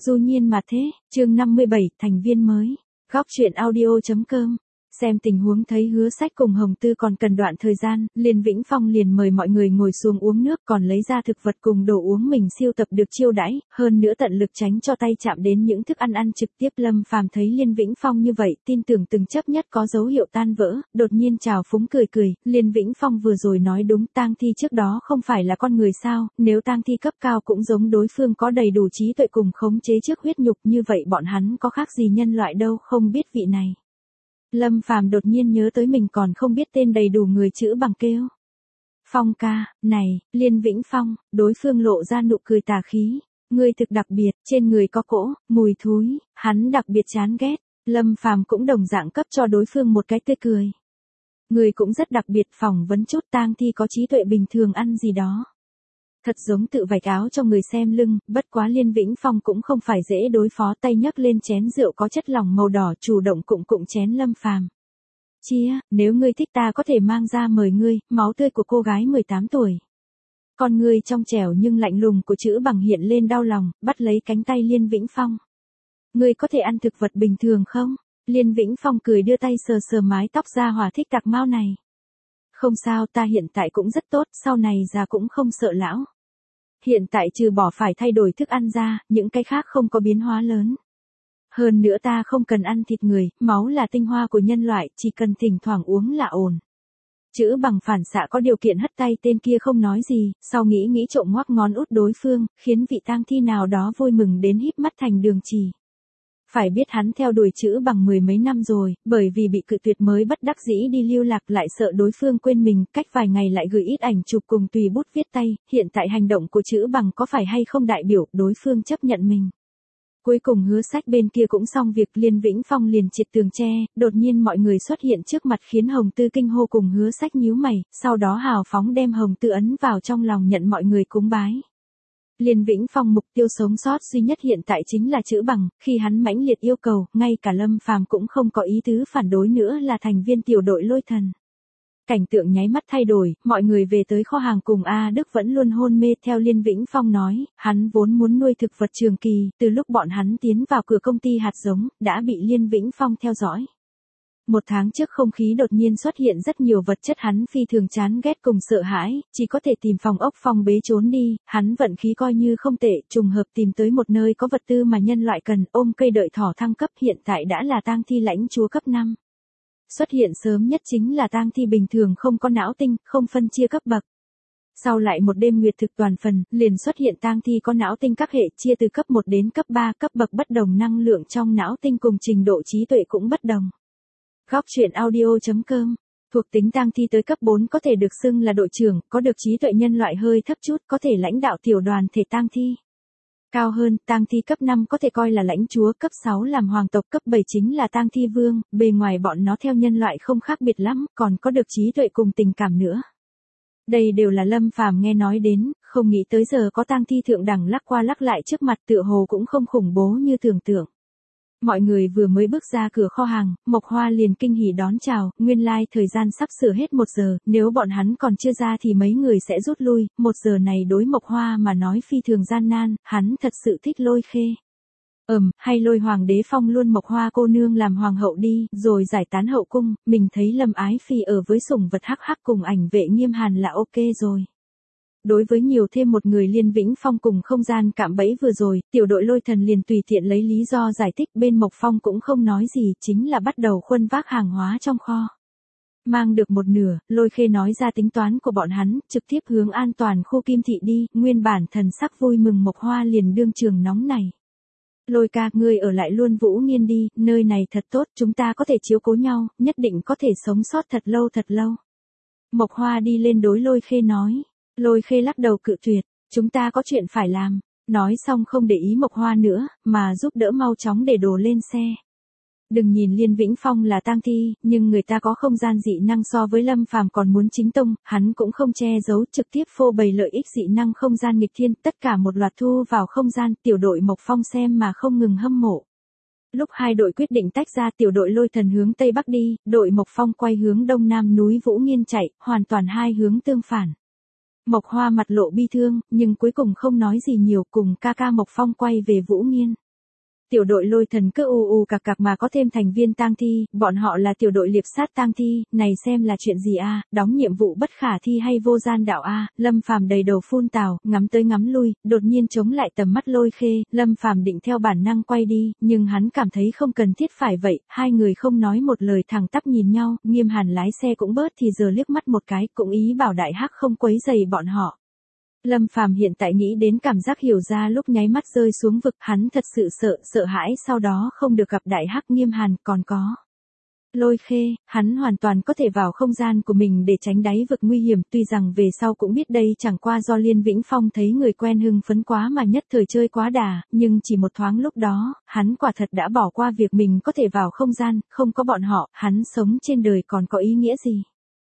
Du nhiên mà thế, chương 57, thành viên mới. Góc truyện audio.com. Xem tình huống thấy Hứa Sách cùng Hồng Tư còn cần đoạn thời gian, Liên Vĩnh Phong liền mời mọi người ngồi xuống uống nước, còn lấy ra thực vật cùng đồ uống mình siêu tập được chiêu đãi, hơn nữa tận lực tránh cho tay chạm đến những thức ăn trực tiếp. Lâm Phàm thấy Liên Vĩnh Phong như vậy, tin tưởng từng chấp nhất có dấu hiệu tan vỡ, đột nhiên chào phúng cười cười. Liên Vĩnh Phong vừa rồi nói đúng, tang thi trước đó không phải là con người sao, nếu tang thi cấp cao cũng giống đối phương có đầy đủ trí tuệ cùng khống chế trước huyết nhục, như vậy bọn hắn có khác gì nhân loại đâu. Không biết vị này. Lâm Phàm đột nhiên nhớ tới mình còn không biết tên đầy đủ người chữ bằng kêu. Phong ca, này, Liên Vĩnh Phong, đối phương lộ ra nụ cười tà khí. Ngươi thực đặc biệt, trên người có cỗ, mùi thúi, hắn đặc biệt chán ghét. Lâm Phàm cũng đồng dạng cấp cho đối phương một cái tươi cười. Ngươi cũng rất đặc biệt, phỏng vấn chút tang thi có trí tuệ bình thường ăn gì đó. Thật giống tự vạch áo cho người xem lưng, bất quá Liên Vĩnh Phong cũng không phải dễ đối phó, tay nhấc lên chén rượu có chất lỏng màu đỏ chủ động cụng chén Lâm Phàm. Chia, nếu ngươi thích ta có thể mang ra mời ngươi, máu tươi của cô gái 18 tuổi. Con ngươi trong trẻo nhưng lạnh lùng của chữ bằng hiện lên đau lòng, bắt lấy cánh tay Liên Vĩnh Phong. Ngươi có thể ăn thực vật bình thường không? Liên Vĩnh Phong cười đưa tay sờ sờ mái tóc ra hỏa thích đặc mau này. Không sao, ta hiện tại cũng rất tốt, sau này già cũng không sợ lão. Hiện tại trừ bỏ phải thay đổi thức ăn ra, những cái khác không có biến hóa lớn. Hơn nữa ta không cần ăn thịt người, máu là tinh hoa của nhân loại, chỉ cần thỉnh thoảng uống là ổn. Chữ bằng phản xạ có điều kiện hất tay tên kia không nói gì, sau nghĩ trộm ngoắc ngón út đối phương, khiến vị tang thi nào đó vui mừng đến híp mắt thành đường chỉ. Phải biết hắn theo đuổi chữ bằng 10 mấy năm rồi, bởi vì bị cự tuyệt mới bất đắc dĩ đi lưu lạc, lại sợ đối phương quên mình, cách vài ngày lại gửi ít ảnh chụp cùng tùy bút viết tay, hiện tại hành động của chữ bằng có phải hay không đại biểu đối phương chấp nhận mình. Cuối cùng Hứa Sách bên kia cũng xong việc, Liên Vĩnh Phong liền triệt tường tre, đột nhiên mọi người xuất hiện trước mặt khiến Hồng Tư kinh hô cùng Hứa Sách nhíu mày, sau đó hào phóng đem Hồng Tư ấn vào trong lòng nhận mọi người cúng bái. Liên Vĩnh Phong mục tiêu sống sót duy nhất hiện tại chính là chữ bằng, khi hắn mãnh liệt yêu cầu, ngay cả Lâm Phàm cũng không có ý tứ phản đối nữa là thành viên tiểu đội Lôi Thần. Cảnh tượng nháy mắt thay đổi, mọi người về tới kho hàng cùng A Đức vẫn luôn hôn mê. Theo Liên Vĩnh Phong nói, hắn vốn muốn nuôi thực vật trường kỳ, từ lúc bọn hắn tiến vào cửa công ty hạt giống, đã bị Liên Vĩnh Phong theo dõi. 1 tháng trước không khí đột nhiên xuất hiện rất nhiều vật chất hắn phi thường chán ghét cùng sợ hãi, chỉ có thể tìm phòng ốc phong bế trốn đi, hắn vận khí coi như không tệ, trùng hợp tìm tới một nơi có vật tư mà nhân loại cần, ôm cây đợi thỏ thăng cấp, hiện tại đã là tang thi lãnh chúa cấp 5. Xuất hiện sớm nhất chính là tang thi bình thường không có não tinh, không phân chia cấp bậc. Sau lại một đêm nguyệt thực toàn phần, liền xuất hiện tang thi có não tinh các hệ, chia từ cấp 1 đến cấp 3, cấp bậc bất đồng, năng lượng trong não tinh cùng trình độ trí tuệ cũng bất đồng. Góc truyện audio.com. Thuộc tính tang thi tới cấp 4 có thể được xưng là đội trưởng, có được trí tuệ nhân loại hơi thấp chút, có thể lãnh đạo tiểu đoàn thể tang thi. Cao hơn, tang thi cấp 5 có thể coi là lãnh chúa, cấp 6 làm hoàng tộc, cấp 7 chính là tang thi vương, bề ngoài bọn nó theo nhân loại không khác biệt lắm, còn có được trí tuệ cùng tình cảm nữa. Đây đều là Lâm Phàm nghe nói đến, không nghĩ tới giờ có tang thi thượng đẳng lắc qua lắc lại trước mặt, tựa hồ cũng không khủng bố như tưởng tượng. Mọi người vừa mới bước ra cửa kho hàng, Mộc Hoa liền kinh hỉ đón chào, nguyên lai thời gian sắp sửa hết 1 giờ, nếu bọn hắn còn chưa ra thì mấy người sẽ rút lui, 1 giờ này đối Mộc Hoa mà nói phi thường gian nan, hắn thật sự thích Lôi Khê. Hay Lôi Hoàng đế phong luôn Mộc Hoa cô nương làm hoàng hậu đi, rồi giải tán hậu cung, mình thấy Lâm Ái Phi ở với sủng vật hắc hắc cùng ảnh vệ Nghiêm Hàn là ok rồi. Đối với nhiều thêm một người Liên Vĩnh Phong cùng không gian cạm bẫy vừa rồi, tiểu đội Lôi Thần liền tùy tiện lấy lý do giải thích, bên Mộc Phong cũng không nói gì, chính là bắt đầu khuân vác hàng hóa trong kho. Mang được một nửa, Lôi Khê nói ra tính toán của bọn hắn, trực tiếp hướng an toàn khu Kim Thị đi, nguyên bản thần sắc vui mừng Mộc Hoa liền đương trường nóng này. Lôi ca, ngươi ở lại luôn Vũ Nghiên đi, nơi này thật tốt, chúng ta có thể chiếu cố nhau, nhất định có thể sống sót thật lâu thật lâu. Mộc Hoa đi lên đối Lôi Khê nói. Lôi Khê lắc đầu cự tuyệt, chúng ta có chuyện phải làm, nói xong không để ý Mộc Hoa nữa, mà giúp đỡ mau chóng để đồ lên xe. Đừng nhìn Liên Vĩnh Phong là tang thi, nhưng người ta có không gian dị năng so với Lâm Phàm còn muốn chính tông, hắn cũng không che giấu, trực tiếp phô bày lợi ích dị năng không gian nghịch thiên, tất cả một loạt thu vào không gian, tiểu đội Mộc Phong xem mà không ngừng hâm mộ. Lúc hai đội quyết định tách ra, tiểu đội Lôi Thần hướng Tây Bắc đi, đội Mộc Phong quay hướng Đông Nam núi Vũ Nghiên chạy, hoàn toàn hai hướng tương phản. Mộc Hoa mặt lộ bi thương, nhưng cuối cùng không nói gì nhiều, cùng ca ca Mộc Phong quay về Vũ Nghiên. Tiểu đội lôi thần cứ cặc cặc mà có thêm thành viên tang thi, bọn họ là tiểu đội liệp sát tang thi, này xem là chuyện gì a, đóng nhiệm vụ bất khả thi hay vô gian đạo a, Lâm Phàm đầy đầu phun tào, ngắm tới ngắm lui, đột nhiên chống lại tầm mắt Lôi Khê, Lâm Phàm định theo bản năng quay đi, nhưng hắn cảm thấy không cần thiết phải vậy, hai người không nói một lời thẳng tắp nhìn nhau, Nghiêm Hàn lái xe cũng bớt thì giờ liếc mắt một cái, cũng ý bảo Đại Hắc không quấy rầy bọn họ. Lâm Phàm hiện tại nghĩ đến cảm giác hiểu ra lúc nháy mắt rơi xuống vực, hắn thật sự sợ hãi sau đó không được gặp Đại Hắc Nghiêm Hàn, còn có Lôi Khê, hắn hoàn toàn có thể vào không gian của mình để tránh đáy vực nguy hiểm, tuy rằng về sau cũng biết đây chẳng qua do Liên Vĩnh Phong thấy người quen hưng phấn quá mà nhất thời chơi quá đà, nhưng chỉ một thoáng lúc đó, hắn quả thật đã bỏ qua việc mình có thể vào không gian, không có bọn họ, hắn sống trên đời còn có ý nghĩa gì.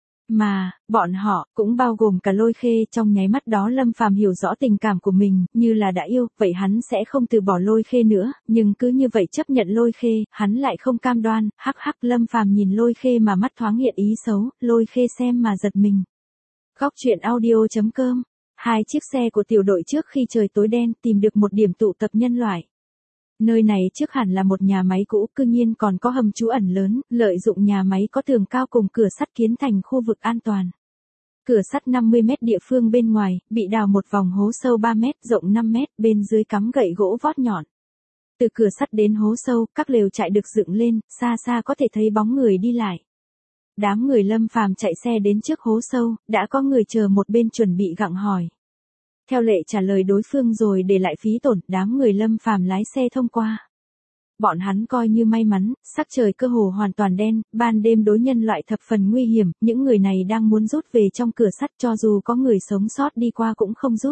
Mà, bọn họ, cũng bao gồm cả Lôi Khê, trong nháy mắt đó Lâm Phàm hiểu rõ tình cảm của mình, như là đã yêu, vậy hắn sẽ không từ bỏ Lôi Khê nữa, nhưng cứ như vậy chấp nhận Lôi Khê, hắn lại không cam đoan, hắc Lâm Phàm nhìn Lôi Khê mà mắt thoáng hiện ý xấu, Lôi Khê xem mà giật mình. Góc truyện audio.com, hai chiếc xe của tiểu đội trước khi trời tối đen tìm được một điểm tụ tập nhân loại. Nơi này trước hẳn là một nhà máy cũ, cư nhiên còn có hầm trú ẩn lớn, lợi dụng nhà máy có tường cao cùng cửa sắt kiến thành khu vực an toàn. Cửa sắt 50 mét địa phương bên ngoài, bị đào một vòng hố sâu 3 mét, rộng 5 mét, bên dưới cắm gậy gỗ vót nhọn. Từ cửa sắt đến hố sâu, các lều trại được dựng lên, xa xa có thể thấy bóng người đi lại. Đám người Lâm Phàm chạy xe đến trước hố sâu, đã có người chờ một bên chuẩn bị gặng hỏi. Theo lệ trả lời đối phương rồi để lại phí tổn, đám người Lâm Phàm lái xe thông qua. Bọn hắn coi như may mắn, sắc trời cơ hồ hoàn toàn đen, ban đêm đối nhân loại thập phần nguy hiểm, những người này đang muốn rút về trong cửa sắt cho dù có người sống sót đi qua cũng không giúp.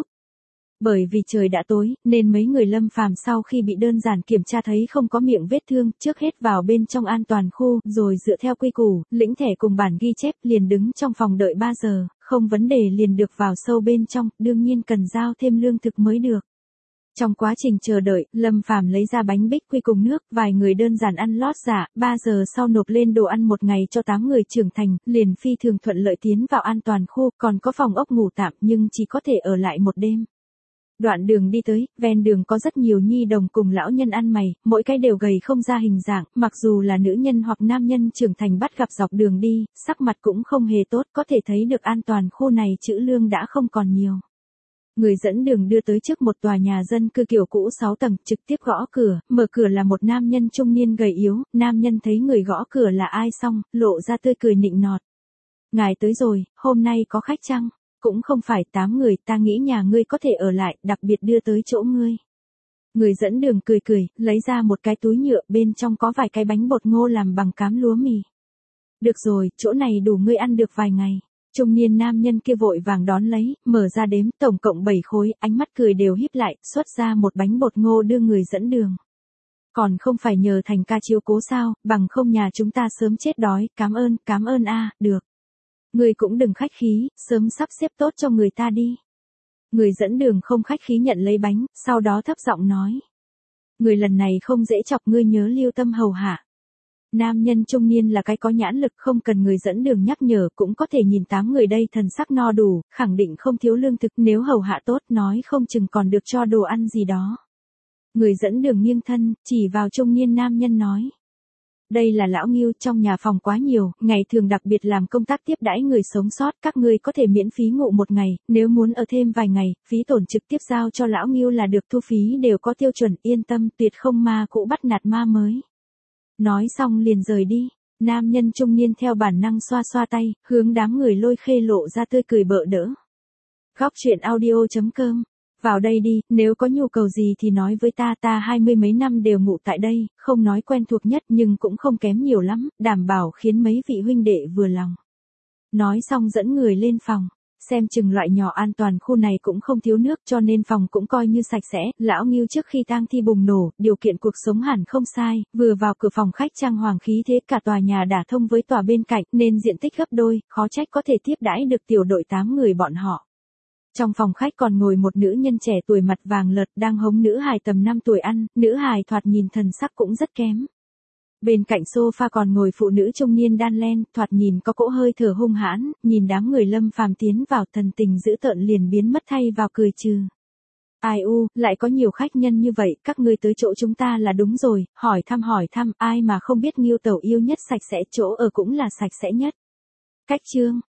Bởi vì trời đã tối, nên mấy người Lâm Phàm sau khi bị đơn giản kiểm tra thấy không có miệng vết thương, trước hết vào bên trong an toàn khu, rồi dựa theo quy củ, lĩnh thẻ cùng bản ghi chép, liền đứng trong phòng đợi 3 giờ, không vấn đề liền được vào sâu bên trong, đương nhiên cần giao thêm lương thực mới được. Trong quá trình chờ đợi, Lâm Phàm lấy ra bánh bích quy cùng nước, vài người đơn giản ăn lót dạ, 3 giờ sau nộp lên đồ ăn một ngày cho 8 người trưởng thành, liền phi thường thuận lợi tiến vào an toàn khu, còn có phòng ốc ngủ tạm nhưng chỉ có thể ở lại một đêm. Đoạn đường đi tới, ven đường có rất nhiều nhi đồng cùng lão nhân ăn mày, mỗi cái đều gầy không ra hình dạng, mặc dù là nữ nhân hoặc nam nhân trưởng thành bắt gặp dọc đường đi, sắc mặt cũng không hề tốt, có thể thấy được an toàn khu này trữ lương đã không còn nhiều. Người dẫn đường đưa tới trước một tòa nhà dân cư kiểu cũ 6 tầng, trực tiếp gõ cửa, mở cửa là một nam nhân trung niên gầy yếu, nam nhân thấy người gõ cửa là ai xong, lộ ra tươi cười nịnh nọt. Ngài tới rồi, hôm nay có khách chăng? Cũng không phải 8 người, ta nghĩ nhà ngươi có thể ở lại, đặc biệt đưa tới chỗ ngươi. Người dẫn đường cười, lấy ra một cái túi nhựa, bên trong có vài cái bánh bột ngô làm bằng cám lúa mì. Được rồi, chỗ này đủ ngươi ăn được vài ngày. Trung niên nam nhân kia vội vàng đón lấy, mở ra đếm, tổng cộng 7 khối, ánh mắt cười đều híp lại, xuất ra một bánh bột ngô đưa người dẫn đường. Còn không phải nhờ Thành ca chiếu cố sao, bằng không nhà chúng ta sớm chết đói, cảm ơn a, được. Người cũng đừng khách khí, sớm sắp xếp tốt cho người ta đi. Người dẫn đường không khách khí nhận lấy bánh, sau đó thấp giọng nói. Người lần này không dễ chọc, ngươi nhớ lưu tâm hầu hạ. Nam nhân trung niên là cái có nhãn lực, không cần người dẫn đường nhắc nhở, cũng có thể nhìn 8 người đây thần sắc no đủ, khẳng định không thiếu lương thực, nếu hầu hạ tốt nói không chừng còn được cho đồ ăn gì đó. Người dẫn đường nghiêng thân, chỉ vào trung niên nam nhân nói. Đây là lão Ngưu, trong nhà phòng quá nhiều, ngày thường đặc biệt làm công tác tiếp đãi người sống sót, các ngươi có thể miễn phí ngủ một ngày, nếu muốn ở thêm vài ngày, phí tổn trực tiếp giao cho lão Ngưu là được, thu phí đều có tiêu chuẩn, yên tâm, tuyệt không ma cũ bắt nạt ma mới. Nói xong liền rời đi, nam nhân trung niên theo bản năng xoa xoa tay, hướng đám người Lôi Khê lộ ra tươi cười bợ đỡ. Góc truyện audio.com, vào đây đi, nếu có nhu cầu gì thì nói với ta 20 mấy năm đều ngủ tại đây, không nói quen thuộc nhất nhưng cũng không kém nhiều lắm, đảm bảo khiến mấy vị huynh đệ vừa lòng. Nói xong dẫn người lên phòng. Xem chừng loại nhỏ an toàn khu này cũng không thiếu nước cho nên phòng cũng coi như sạch sẽ, lão Ngưu trước khi tang thi bùng nổ, điều kiện cuộc sống hẳn không sai, vừa vào cửa phòng khách trang hoàng khí thế cả tòa nhà đả thông với tòa bên cạnh nên diện tích gấp đôi, khó trách có thể tiếp đãi được tiểu đội 8 người bọn họ. Trong phòng khách còn ngồi một nữ nhân trẻ tuổi mặt vàng lợt đang hống nữ hài tầm 5 tuổi ăn, nữ hài thoạt nhìn thần sắc cũng rất kém. Bên cạnh sofa còn ngồi phụ nữ trung niên đan len, thoạt nhìn có cỗ hơi thở hung hãn, nhìn đám người Lâm Phàm tiến vào thần tình dữ tợn liền biến mất thay vào cười trừ. Ai u, lại có nhiều khách nhân như vậy, các ngươi tới chỗ chúng ta là đúng rồi, hỏi thăm, ai mà không biết Ngưu Tẩu yêu nhất sạch sẽ, chỗ ở cũng là sạch sẽ nhất. Cách chương